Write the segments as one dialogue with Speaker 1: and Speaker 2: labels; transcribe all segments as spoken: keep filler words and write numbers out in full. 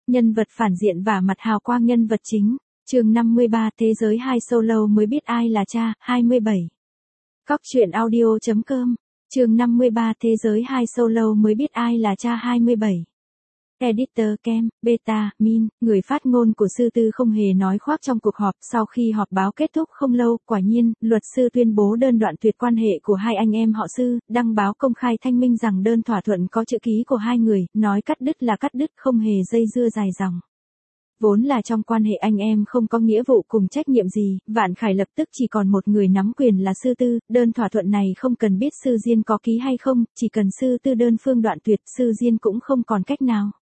Speaker 1: Nhân vật phản diện và mặt hào quang nhân vật chính. Chương năm mươi ba Thế giới hai solo mới biết ai là cha, hai mươi bảy. Cóc truyện audio chấm com. Chương năm mươi ba Thế giới hai solo mới biết ai là cha, hai mươi bảy. Editor Kem, Beta, Min, người phát ngôn của sư tư không hề nói khoác trong cuộc họp. Sau khi họp báo kết thúc không lâu, quả nhiên, luật sư tuyên bố đơn đoạn tuyệt quan hệ của hai anh em họ Sư, đăng báo công khai thanh minh rằng đơn thỏa thuận có chữ ký của hai người, nói cắt đứt là cắt đứt, không hề dây dưa dài dòng. Vốn là trong quan hệ anh em không có nghĩa vụ cùng trách nhiệm gì, Vạn Khải lập tức chỉ còn một người nắm quyền là sư tư, đơn thỏa thuận này không cần biết sư Diên có ký hay không, chỉ cần sư tư đơn phương đoạn tuyệt, sư Diên cũng không còn cách nào.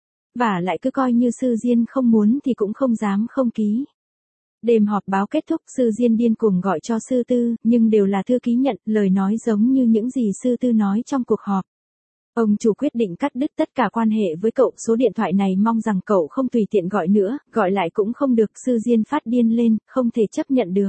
Speaker 1: Và lại cứ coi như sư Diên không muốn thì cũng không dám không ký. Đêm họp báo kết thúc, sư Diên điên cuồng gọi cho sư tư, nhưng đều là thư ký nhận, lời nói giống như những gì sư tư nói trong cuộc họp. Ông chủ quyết định cắt đứt tất cả quan hệ với cậu, số điện thoại này mong rằng cậu không tùy tiện gọi nữa, gọi lại cũng không được. Sư Diên phát điên lên, không thể chấp nhận được.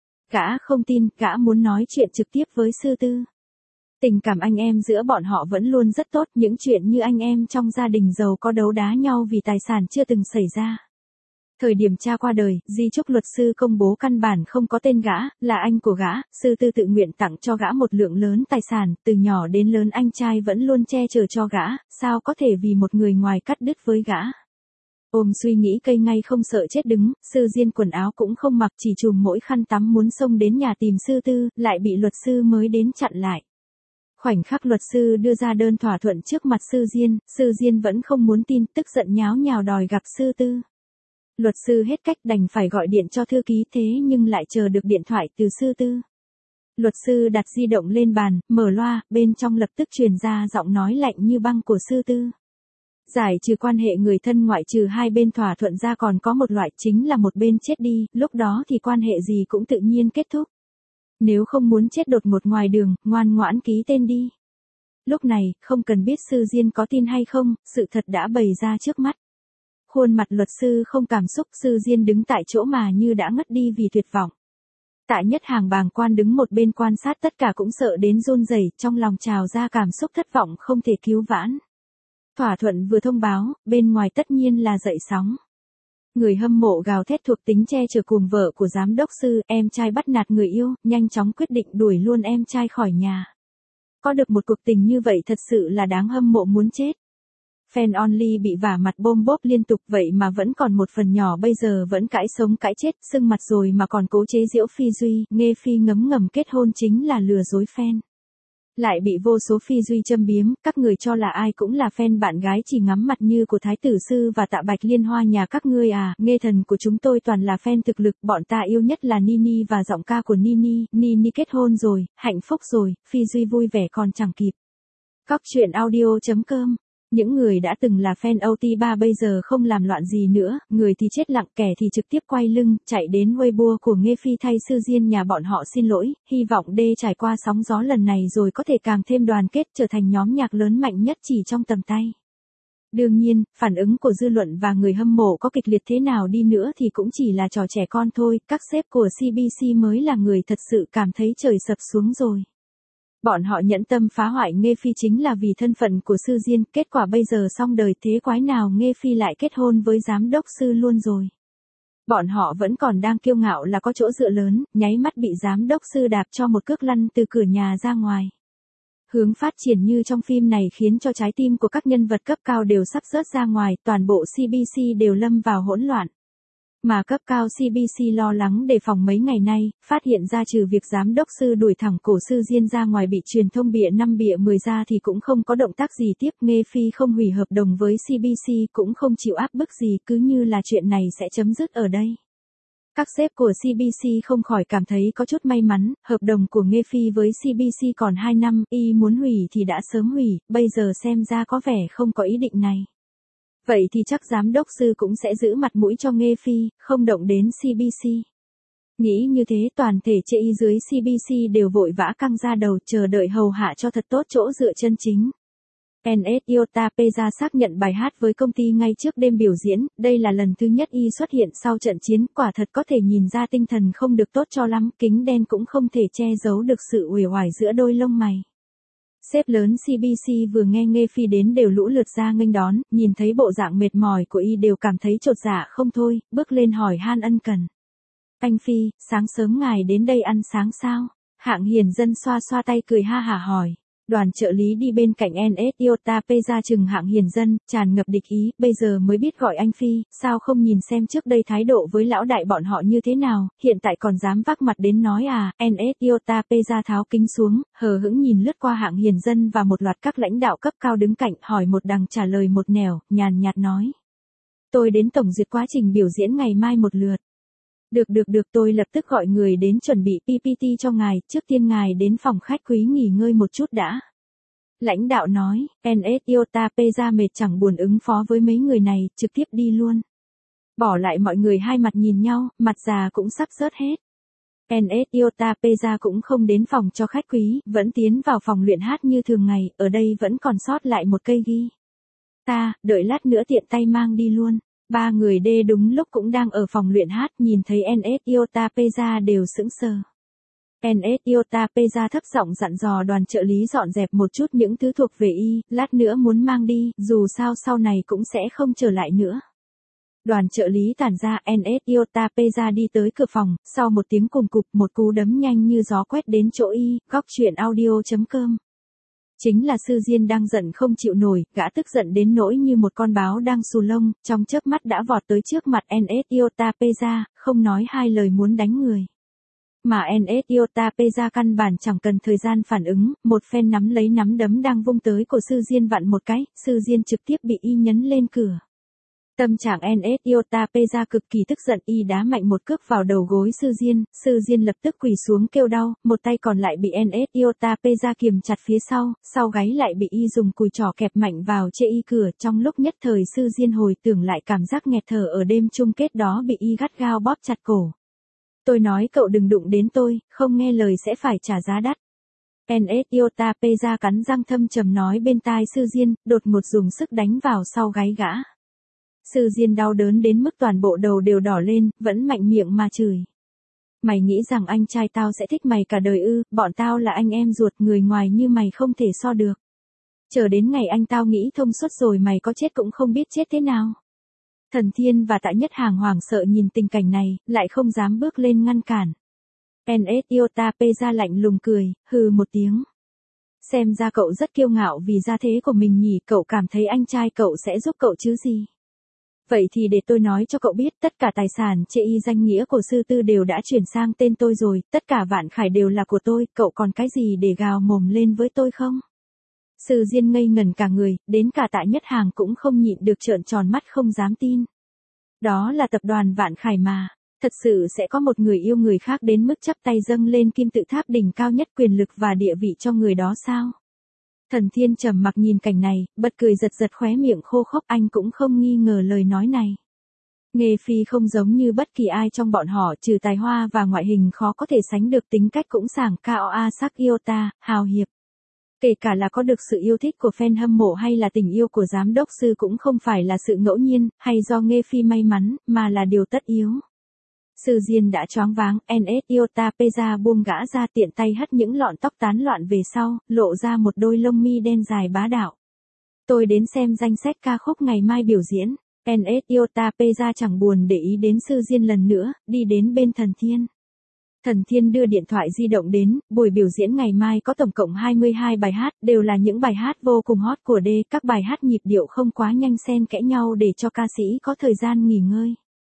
Speaker 1: Gã không tin, gã muốn nói chuyện trực tiếp với sư tư. Tình cảm anh em giữa bọn họ vẫn luôn rất tốt, những chuyện như anh em trong gia đình giàu có đấu đá nhau vì tài sản chưa từng xảy ra. Thời điểm cha qua đời, di chúc luật sư công bố căn bản không có tên gã, là anh của gã, sư tư tự nguyện tặng cho gã một lượng lớn tài sản, từ nhỏ đến lớn anh trai vẫn luôn che chở cho gã, sao có thể vì một người ngoài cắt đứt với gã. Ôm suy nghĩ cây ngay không sợ chết đứng, sư Diên quần áo cũng không mặc, chỉ chùm mỗi khăn tắm muốn xông đến nhà tìm sư tư, lại bị luật sư mới đến chặn lại. Khoảnh khắc luật sư đưa ra đơn thỏa thuận trước mặt sư Diên, sư Diên vẫn không muốn tin, tức giận nháo nhào đòi gặp sư tư. Luật sư hết cách đành phải gọi điện cho thư ký, thế nhưng lại chờ được điện thoại từ sư tư. Luật sư đặt di động lên bàn, mở loa, bên trong lập tức truyền ra giọng nói lạnh như băng của sư tư. Giải trừ quan hệ người thân ngoại trừ hai bên thỏa thuận ra còn có một loại, chính là một bên chết đi, lúc đó thì quan hệ gì cũng tự nhiên kết thúc. Nếu không muốn chết đột ngột ngoài đường, ngoan ngoãn ký tên đi. Lúc này, không cần biết sư Diên có tin hay không, sự thật đã bày ra trước mắt. Khuôn mặt luật sư không cảm xúc, sư Diên đứng tại chỗ mà như đã ngất đi vì tuyệt vọng. Tạ Nhất Hàng bàng quan đứng một bên quan sát, tất cả cũng sợ đến run rẩy, trong lòng trào ra cảm xúc thất vọng không thể cứu vãn. Thỏa thuận vừa thông báo, bên ngoài tất nhiên là dậy sóng. Người hâm mộ gào thét thuộc tính che chở cuồng vợ của giám đốc sư, em trai bắt nạt người yêu, nhanh chóng quyết định đuổi luôn em trai khỏi nhà. Có được một cuộc tình như vậy thật sự là đáng hâm mộ muốn chết. Fan only bị vả mặt bôm bốp liên tục, vậy mà vẫn còn một phần nhỏ bây giờ vẫn cãi sống cãi chết, sưng mặt rồi mà còn cố chế giễu Phi Duy, nghe Phi ngấm ngầm kết hôn chính là lừa dối fan. Lại bị vô số Phi Duy châm biếm, các người cho là ai cũng là fan bạn gái chỉ ngắm mặt như của Thái tử Sư và Tạ Bạch Liên Hoa nhà các ngươi à, nghe thần của chúng tôi toàn là fan thực lực, bọn ta yêu nhất là Nini và giọng ca của Nini, Nini kết hôn rồi, hạnh phúc rồi, Phi Duy vui vẻ còn chẳng kịp. Cóc truyện audio chấm com. Những người đã từng là fan o tê ba bây giờ không làm loạn gì nữa, người thì chết lặng, kẻ thì trực tiếp quay lưng, chạy đến Weibo của Nghe Phi thay sư Diên nhà bọn họ xin lỗi, hy vọng đê trải qua sóng gió lần này rồi có thể càng thêm đoàn kết, trở thành nhóm nhạc lớn mạnh nhất chỉ trong tầm tay. Đương nhiên, phản ứng của dư luận và người hâm mộ có kịch liệt thế nào đi nữa thì cũng chỉ là trò trẻ con thôi, các sếp của xê bê xê mới là người thật sự cảm thấy trời sập xuống rồi. Bọn họ nhẫn tâm phá hoại Nghe Phi chính là vì thân phận của sư Diên, kết quả bây giờ xong đời, thế quái nào Nghe Phi lại kết hôn với giám đốc sư luôn rồi. Bọn họ vẫn còn đang kiêu ngạo là có chỗ dựa lớn, nháy mắt bị giám đốc sư đạp cho một cước lăn từ cửa nhà ra ngoài. Hướng phát triển như trong phim này khiến cho trái tim của các nhân vật cấp cao đều sắp rớt ra ngoài, toàn bộ xê bê xê đều lâm vào hỗn loạn. Mà cấp cao xê bê xê lo lắng đề phòng mấy ngày nay, phát hiện ra trừ việc giám đốc sư đuổi thẳng cổ sư Diên ra ngoài bị truyền thông bịa năm bịa mười ra thì cũng không có động tác gì tiếp. Nghe Phi không hủy hợp đồng với xê bê xê cũng không chịu áp bức gì, cứ như là chuyện này sẽ chấm dứt ở đây. Các sếp của xê bê xê không khỏi cảm thấy có chút may mắn, hợp đồng của Nghe Phi với xê bê xê còn hai năm, y muốn hủy thì đã sớm hủy, bây giờ xem ra có vẻ không có ý định này. Vậy thì chắc giám đốc sư cũng sẽ giữ mặt mũi cho Nghe Phi, không động đến xê bê xê. Nghĩ như thế toàn thể chê y dưới xê bê xê đều vội vã căng ra đầu chờ đợi hầu hạ cho thật tốt chỗ dựa chân chính. en ét Iota Peza xác nhận bài hát với công ty ngay trước đêm biểu diễn, đây là lần thứ nhất y xuất hiện sau trận chiến, quả thật có thể nhìn ra tinh thần không được tốt cho lắm, kính đen cũng không thể che giấu được sự uể oải giữa đôi lông mày. Sếp lớn xê bê xê vừa nghe Nghê Phi đến đều lũ lượt ra nghênh đón, nhìn thấy bộ dạng mệt mỏi của y đều cảm thấy chột dạ không thôi, bước lên hỏi han ân cần. Anh Phi, sáng sớm ngài đến đây ăn sáng sao? Hạng Hiền Dân xoa xoa tay cười ha hả hỏi. Đoàn trợ lý đi bên cạnh en ét Iota P ra chừng Hạng Hiền Dân, tràn ngập địch ý, bây giờ mới biết gọi anh Phi, sao không nhìn xem trước đây thái độ với lão đại bọn họ như thế nào, hiện tại còn dám vác mặt đến nói à, en ét Iota P ra tháo kính xuống, hờ hững nhìn lướt qua Hạng Hiền Dân và một loạt các lãnh đạo cấp cao đứng cạnh, hỏi một đằng trả lời một nẻo, nhàn nhạt nói. Tôi đến tổng duyệt quá trình biểu diễn ngày mai một lượt. Được được được tôi lập tức gọi người đến chuẩn bị pê pê tê cho ngài, trước tiên ngài đến phòng khách quý nghỉ ngơi một chút đã. Lãnh đạo nói, en ét Iota P ra mệt chẳng buồn ứng phó với mấy người này, trực tiếp đi luôn. Bỏ lại mọi người hai mặt nhìn nhau, mặt già cũng sắp rớt hết. en ét Iota P ra cũng không đến phòng cho khách quý, vẫn tiến vào phòng luyện hát như thường ngày, ở đây vẫn còn sót lại một cây ghi. Ta, đợi lát nữa tiện tay mang đi luôn. Ba người đê đúng lúc cũng đang ở phòng luyện hát, nhìn thấy en ét Iota P ra đều sững sờ. en ét Iota P ra thấp giọng dặn dò đoàn trợ lý dọn dẹp một chút những thứ thuộc về y, lát nữa muốn mang đi, dù sao sau này cũng sẽ không trở lại nữa. Đoàn trợ lý tản ra, en ét Iota P ra đi tới cửa phòng, sau một tiếng cùng cục một cú đấm nhanh như gió quét đến chỗ y, góc truyện audio chấm com. Chính là Sư Diên đang giận không chịu nổi, gã tức giận đến nỗi như một con báo đang xù lông, trong chớp mắt đã vọt tới trước mặt en ét Iota P ra, không nói hai lời muốn đánh người. Mà en ét Iota P ra căn bản chẳng cần thời gian phản ứng, một phen nắm lấy nắm đấm đang vung tới của Sư Diên vặn một cái, Sư Diên trực tiếp bị y nhấn lên cửa. Tâm trạng en ét Iota P ra cực kỳ tức giận, y đá mạnh một cước vào đầu gối Sư Diên, Sư Diên lập tức quỳ xuống kêu đau, một tay còn lại bị en ét Iota P ra kiềm chặt phía sau, sau gáy lại bị y dùng cùi trỏ kẹp mạnh vào chê y cửa, trong lúc nhất thời Sư Diên hồi tưởng lại cảm giác nghẹt thở ở đêm chung kết đó bị y gắt gao bóp chặt cổ. Tôi nói cậu đừng đụng đến tôi, không nghe lời sẽ phải trả giá đắt. en ét Iota P ra cắn răng thâm trầm nói bên tai Sư Diên, đột ngột dùng sức đánh vào sau gáy gã. Sư Diên đau đớn đến mức toàn bộ đầu đều đỏ lên, vẫn mạnh miệng mà chửi. Mày nghĩ rằng anh trai tao sẽ thích mày cả đời ư, bọn tao là anh em ruột, người ngoài như mày không thể so được. Chờ đến ngày anh tao nghĩ thông suốt rồi mày có chết cũng không biết chết thế nào. Thần Thiên và Tạ Nhất Hàng hoảng sợ nhìn tình cảnh này, lại không dám bước lên ngăn cản. en ét Iota P ra lạnh lùng cười, hừ một tiếng. Xem ra cậu rất kiêu ngạo vì gia thế của mình nhỉ, cậu cảm thấy anh trai cậu sẽ giúp cậu chứ gì. Vậy thì để tôi nói cho cậu biết, tất cả tài sản chê y danh nghĩa của sư tư đều đã chuyển sang tên tôi rồi, tất cả vạn khải đều là của tôi, cậu còn cái gì để gào mồm lên với tôi không? Sư Diên ngây ngẩn cả người, đến cả Tạ Nhất Hàng cũng không nhịn được trợn tròn mắt không dám tin. Đó là tập đoàn Vạn Khải mà, thật sự sẽ có một người yêu người khác đến mức chắp tay dâng lên kim tự tháp đỉnh cao nhất quyền lực và địa vị cho người đó sao? Thần Thiên trầm mặc nhìn cảnh này, bật cười giật giật khóe miệng khô khốc, anh cũng không nghi ngờ lời nói này. Nghê Phi không giống như bất kỳ ai trong bọn họ, trừ tài hoa và ngoại hình khó có thể sánh được, tính cách cũng sảng cao a sắc Iota, hào hiệp. Kể cả là có được sự yêu thích của fan hâm mộ hay là tình yêu của giám đốc sư cũng không phải là sự ngẫu nhiên, hay do Nghê Phi may mắn, mà là điều tất yếu. Sư Diên đã choáng váng, en ét Iota P ra buông gã ra, tiện tay hất những lọn tóc tán loạn về sau, lộ ra một đôi lông mi đen dài bá đạo. Tôi đến xem danh sách ca khúc ngày mai biểu diễn, en ét Iota P ra chẳng buồn để ý đến Sư Diên lần nữa, đi đến bên Thần Thiên. Thần Thiên đưa điện thoại di động đến, buổi biểu diễn ngày mai có tổng cộng hai mươi hai bài hát, đều là những bài hát vô cùng hot của D, các bài hát nhịp điệu không quá nhanh xen kẽ nhau để cho ca sĩ có thời gian nghỉ ngơi.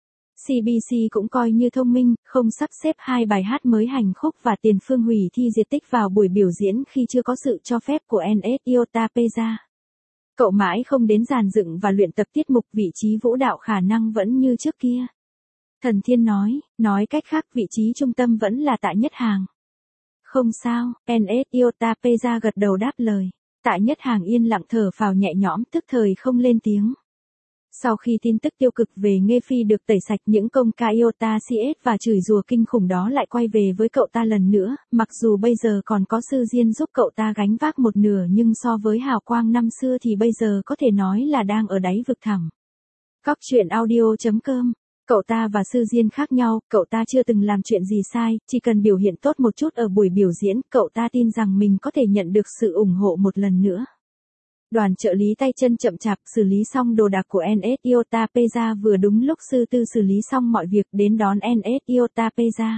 Speaker 1: xê bê xê cũng coi như thông minh, không sắp xếp hai bài hát mới hành khúc và Tiền Phương hủy thi diệt tích vào buổi biểu diễn khi chưa có sự cho phép của en ét Iota P ra. Cậu mãi không đến dàn dựng và luyện tập tiết mục, vị trí vũ đạo khả năng vẫn như trước kia. Thần Thiên nói, nói cách khác vị trí trung tâm vẫn là Tạ Nhất Hàng. Không sao, en ét Iota P ra gật đầu đáp lời. Tạ Nhất Hàng yên lặng thở phào nhẹ nhõm, tức thời không lên tiếng. Sau khi tin tức tiêu cực về Nghê Phi được tẩy sạch, những công ca Iota xê ét và chửi rủa kinh khủng đó lại quay về với cậu ta lần nữa, mặc dù bây giờ còn có Sư Diên giúp cậu ta gánh vác một nửa nhưng so với hào quang năm xưa thì bây giờ có thể nói là đang ở đáy vực thẳm. Góc truyện audio chấm com Cậu ta và Sư Diên khác nhau, cậu ta chưa từng làm chuyện gì sai, chỉ cần biểu hiện tốt một chút ở buổi biểu diễn, cậu ta tin rằng mình có thể nhận được sự ủng hộ một lần nữa. Đoàn trợ lý tay chân chậm chạp xử lý xong đồ đạc của en ét Iota Peza vừa đúng lúc Sư Tư xử lý xong mọi việc đến đón en ét Iota Peza.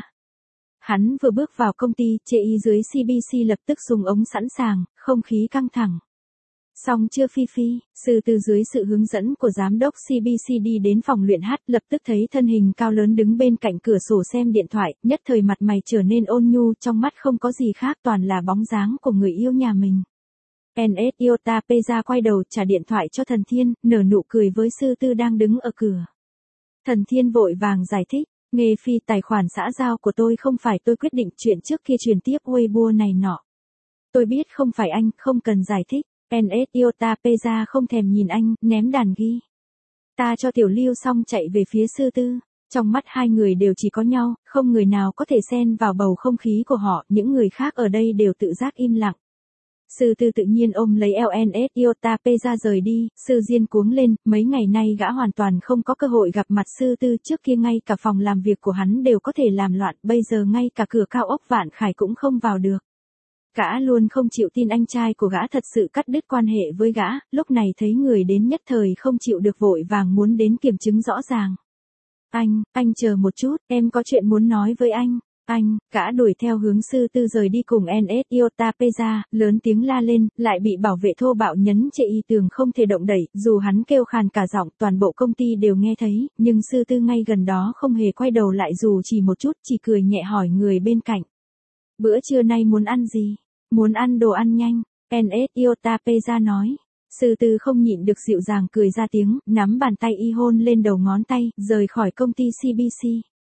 Speaker 1: Hắn vừa bước vào công ty, chê y dưới xê bê xê lập tức dùng ống sẵn sàng, không khí căng thẳng. Xong chưa Phi Phi, Sư Tư dưới sự hướng dẫn của giám đốc xê bê xê đi đến phòng luyện hát, lập tức thấy thân hình cao lớn đứng bên cạnh cửa sổ xem điện thoại, nhất thời mặt mày trở nên ôn nhu, trong mắt không có gì khác toàn là bóng dáng của người yêu nhà mình. en ét Iota Peza quay đầu trả điện thoại cho Thần Thiên, nở nụ cười với Sư Tư đang đứng ở cửa. Thần Thiên vội vàng giải thích, Nghê Phi, tài khoản xã giao của tôi không phải tôi quyết định, chuyện trước kia truyền tiếp Weibo này nọ. Tôi biết không phải anh, không cần giải thích. en ét Iota Peza không thèm nhìn anh, ném đàn ghi. Ta cho Tiểu Lưu xong chạy về phía Sư Tư. Trong mắt hai người đều chỉ có nhau, không người nào có thể xen vào bầu không khí của họ, những người khác ở đây đều tự giác im lặng. Sư Tư tự nhiên ôm lấy eo en ét Iota Peza rời đi, Sư Diên cuống lên, mấy ngày nay gã hoàn toàn không có cơ hội gặp mặt Sư Tư, trước kia ngay cả phòng làm việc của hắn đều có thể làm loạn, bây giờ ngay cả cửa cao ốc Vạn Khải cũng không vào được. Gã luôn không chịu tin anh trai của gã thật sự cắt đứt quan hệ với gã, lúc này thấy người đến nhất thời không chịu được vội vàng muốn đến kiểm chứng rõ ràng. Anh, anh chờ một chút, em có chuyện muốn nói với anh. Anh, gã đuổi theo hướng Sư Tư rời đi cùng en ét Iota Peza, lớn tiếng la lên, lại bị bảo vệ thô bạo nhấn chệ y tường không thể động đẩy, dù hắn kêu khàn cả giọng, toàn bộ công ty đều nghe thấy, nhưng Sư Tư ngay gần đó không hề quay đầu lại dù chỉ một chút, chỉ cười nhẹ hỏi người bên cạnh. Bữa trưa nay muốn ăn gì? Muốn ăn đồ ăn nhanh, en ét Iota Peza nói. Sư Tư không nhịn được dịu dàng cười ra tiếng, nắm bàn tay y hôn lên đầu ngón tay, rời khỏi công ty xê bê xê.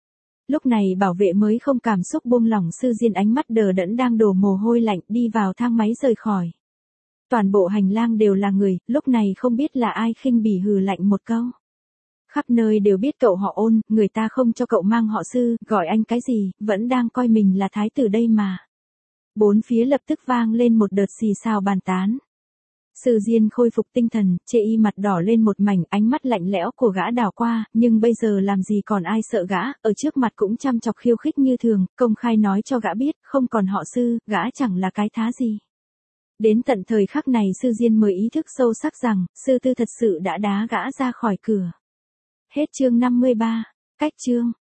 Speaker 1: Lúc này bảo vệ mới không cảm xúc buông lỏng, Sư Diên ánh mắt đờ đẫn đang đổ mồ hôi lạnh, đi vào thang máy rời khỏi. Toàn bộ hành lang đều là người, lúc này không biết là ai khinh bỉ hừ lạnh một câu. Khắp nơi đều biết cậu họ Ôn, người ta không cho cậu mang họ Sư, gọi anh cái gì, vẫn đang coi mình là thái tử đây mà. Bốn phía lập tức vang lên một đợt xì xào bàn tán. Sư Diên khôi phục tinh thần, chê y mặt đỏ lên một mảnh, ánh mắt lạnh lẽo của gã đảo qua, nhưng bây giờ làm gì còn ai sợ gã, ở trước mặt cũng chăm chọc khiêu khích như thường, công khai nói cho gã biết, không còn họ Sư, gã chẳng là cái thá gì. Đến tận thời khắc này Sư Diên mới ý thức sâu sắc rằng, Sư Tư thật sự đã đá gã ra khỏi cửa. Hết chương năm mươi ba, cách chương.